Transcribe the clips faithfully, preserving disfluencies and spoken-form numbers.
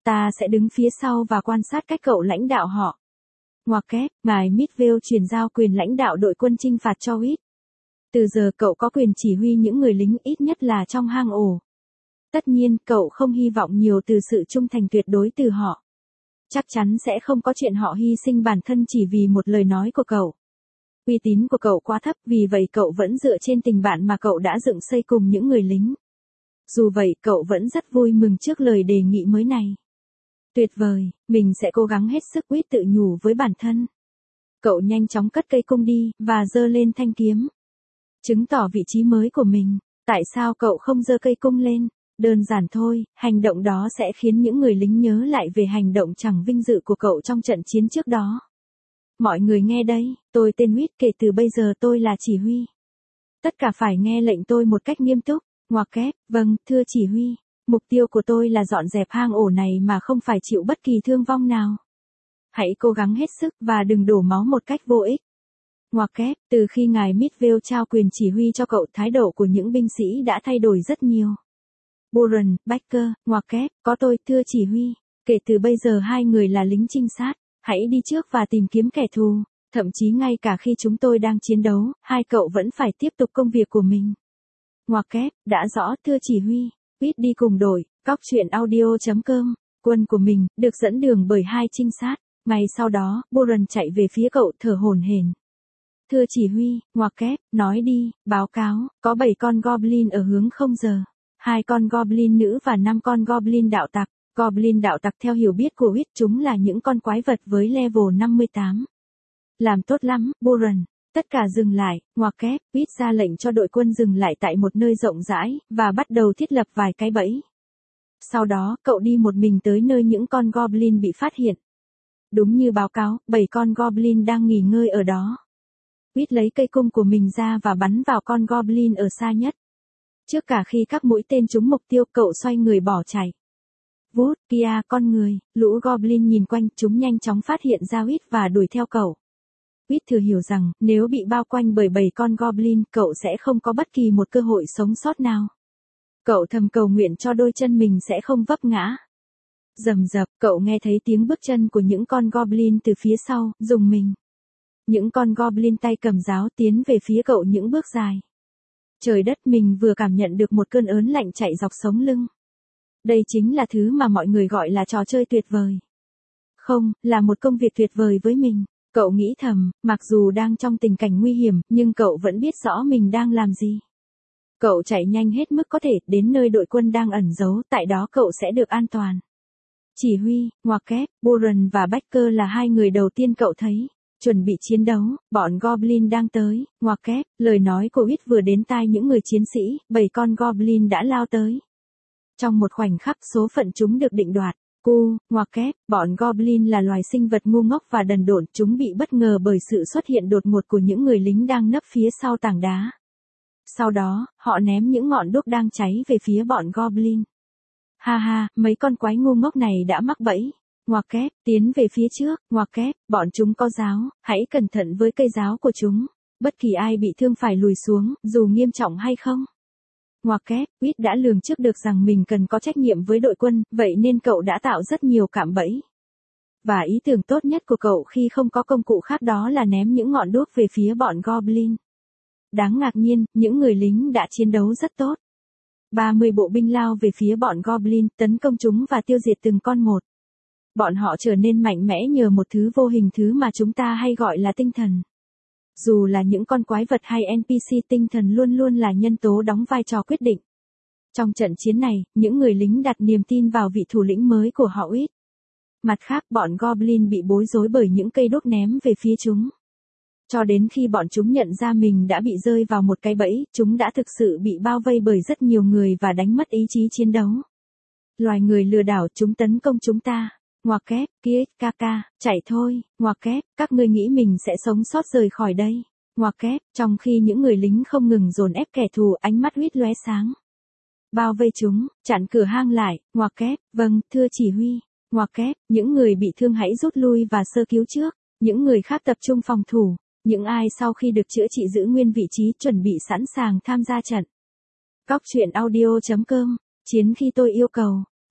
Ta sẽ đứng phía sau và quan sát cách cậu lãnh đạo họ. Ngoặc kép, ngài Midvale chuyển giao quyền lãnh đạo đội quân chinh phạt cho Whit. Từ giờ cậu có quyền chỉ huy những người lính ít nhất là trong hang ổ. Tất nhiên, cậu không hy vọng nhiều từ sự trung thành tuyệt đối từ họ. Chắc chắn sẽ không có chuyện họ hy sinh bản thân chỉ vì một lời nói của cậu. Uy tín của cậu quá thấp, vì vậy cậu vẫn dựa trên tình bạn mà cậu đã dựng xây cùng những người lính. Dù vậy, cậu vẫn rất vui mừng trước lời đề nghị mới này. Tuyệt vời, mình sẽ cố gắng hết sức, Whit tự nhủ với bản thân. Cậu nhanh chóng cất cây cung đi, và giơ lên thanh kiếm. Chứng tỏ vị trí mới của mình. Tại sao cậu không giơ cây cung lên? Đơn giản thôi, hành động đó sẽ khiến những người lính nhớ lại về hành động chẳng vinh dự của cậu trong trận chiến trước đó. Mọi người nghe đây, tôi tên Whit, kể từ bây giờ tôi là chỉ huy. Tất cả phải nghe lệnh tôi một cách nghiêm túc. Ngoặc kép, vâng, thưa chỉ huy. Mục tiêu của tôi là dọn dẹp hang ổ này mà không phải chịu bất kỳ thương vong nào. Hãy cố gắng hết sức và đừng đổ máu một cách vô ích. Ngoặc kép, từ khi ngài Midvale trao quyền chỉ huy cho cậu, thái độ của những binh sĩ đã thay đổi rất nhiều. Buren, Baker, ngoặc kép, có tôi, thưa chỉ huy. Kể từ bây giờ hai người là lính trinh sát. Hãy đi trước và tìm kiếm kẻ thù. Thậm chí ngay cả khi chúng tôi đang chiến đấu, hai cậu vẫn phải tiếp tục công việc của mình. Ngoặc kép, đã rõ, thưa chỉ huy. Whit đi cùng đội, cóc truyện audio chấm com, quân của mình, được dẫn đường bởi hai trinh sát. Ngay sau đó, Buren chạy về phía cậu thở hổn hển. Thưa chỉ huy, ngoặc kép, nói đi, báo cáo, có bảy con Goblin ở hướng không giờ. Hai con Goblin nữ và năm con Goblin đạo tặc. Goblin đạo tặc theo hiểu biết của Whit, chúng là những con quái vật với level năm mươi tám. Làm tốt lắm, Buren. Tất cả dừng lại, ngoặc kép, Whit ra lệnh cho đội quân dừng lại tại một nơi rộng rãi, và bắt đầu thiết lập vài cái bẫy. Sau đó, cậu đi một mình tới nơi những con Goblin bị phát hiện. Đúng như báo cáo, bảy con Goblin đang nghỉ ngơi ở đó. Whit lấy cây cung của mình ra và bắn vào con Goblin ở xa nhất. Trước cả khi các mũi tên trúng mục tiêu, cậu xoay người bỏ chạy. Vút, kia, con người, lũ Goblin nhìn quanh, chúng nhanh chóng phát hiện ra Whit và đuổi theo cậu. Whit thừa hiểu rằng, nếu bị bao quanh bởi bảy con Goblin, cậu sẽ không có bất kỳ một cơ hội sống sót nào. Cậu thầm cầu nguyện cho đôi chân mình sẽ không vấp ngã. Rầm rập, cậu nghe thấy tiếng bước chân của những con Goblin từ phía sau, rùng mình. Những con Goblin tay cầm giáo tiến về phía cậu những bước dài. Trời đất, mình vừa cảm nhận được một cơn ớn lạnh chạy dọc sống lưng. Đây chính là thứ mà mọi người gọi là trò chơi tuyệt vời. Không, là một công việc tuyệt vời với mình. Cậu nghĩ thầm, mặc dù đang trong tình cảnh nguy hiểm, nhưng cậu vẫn biết rõ mình đang làm gì. Cậu chạy nhanh hết mức có thể, đến nơi đội quân đang ẩn giấu, tại đó cậu sẽ được an toàn. Chỉ huy, ngoặc kép, Buren và Baker là hai người đầu tiên cậu thấy. Chuẩn bị chiến đấu, bọn Goblin đang tới, ngoặc kép, lời nói của Whit vừa đến tai những người chiến sĩ, bảy con Goblin đã lao tới. Trong một khoảnh khắc, số phận chúng được định đoạt. Cu, ngoặc kép, bọn Goblin là loài sinh vật ngu ngốc và đần độn, chúng bị bất ngờ bởi sự xuất hiện đột ngột của những người lính đang nấp phía sau tảng đá. Sau đó, họ ném những ngọn đuốc đang cháy về phía bọn Goblin. Ha ha, mấy con quái ngu ngốc này đã mắc bẫy. Ngoặc kép, tiến về phía trước, ngoặc kép, bọn chúng có giáo, hãy cẩn thận với cây giáo của chúng. Bất kỳ ai bị thương phải lùi xuống, dù nghiêm trọng hay không. Ngoặc kép, Whit đã lường trước được rằng mình cần có trách nhiệm với đội quân, vậy nên cậu đã tạo rất nhiều cạm bẫy. Và ý tưởng tốt nhất của cậu khi không có công cụ khác đó là ném những ngọn đuốc về phía bọn Goblin. Đáng ngạc nhiên, những người lính đã chiến đấu rất tốt. ba mươi bộ binh lao về phía bọn Goblin, tấn công chúng và tiêu diệt từng con một. Bọn họ trở nên mạnh mẽ nhờ một thứ vô hình, thứ mà chúng ta hay gọi là tinh thần. Dù là những con quái vật hay en pê xê, tinh thần luôn luôn là nhân tố đóng vai trò quyết định. Trong trận chiến này, những người lính đặt niềm tin vào vị thủ lĩnh mới của họ Whit. Mặt khác, bọn Goblin bị bối rối bởi những cây đuốc ném về phía chúng. Cho đến khi bọn chúng nhận ra mình đã bị rơi vào một cái bẫy, chúng đã thực sự bị bao vây bởi rất nhiều người và đánh mất ý chí chiến đấu. Loài người lừa đảo, chúng tấn công chúng ta. Ngoặc kép, kia, ca ca, chạy thôi, ngoặc kép, các ngươi nghĩ mình sẽ sống sót rời khỏi đây. Ngoặc kép, trong khi những người lính không ngừng dồn ép kẻ thù, ánh mắt Whit lóe sáng. Bao vây chúng, chặn cửa hang lại, ngoặc kép, vâng, thưa chỉ huy. Ngoặc kép, những người bị thương hãy rút lui và sơ cứu trước, những người khác tập trung phòng thủ, những ai sau khi được chữa trị giữ nguyên vị trí chuẩn bị sẵn sàng tham gia trận. Cóc truyện audio chấm com, chiến khi tôi yêu cầu.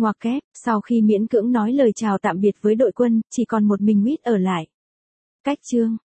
Ngoặc kép, sau khi miễn cưỡng nói lời chào tạm biệt với đội quân, chỉ còn một mình Mít ở lại. Cách chương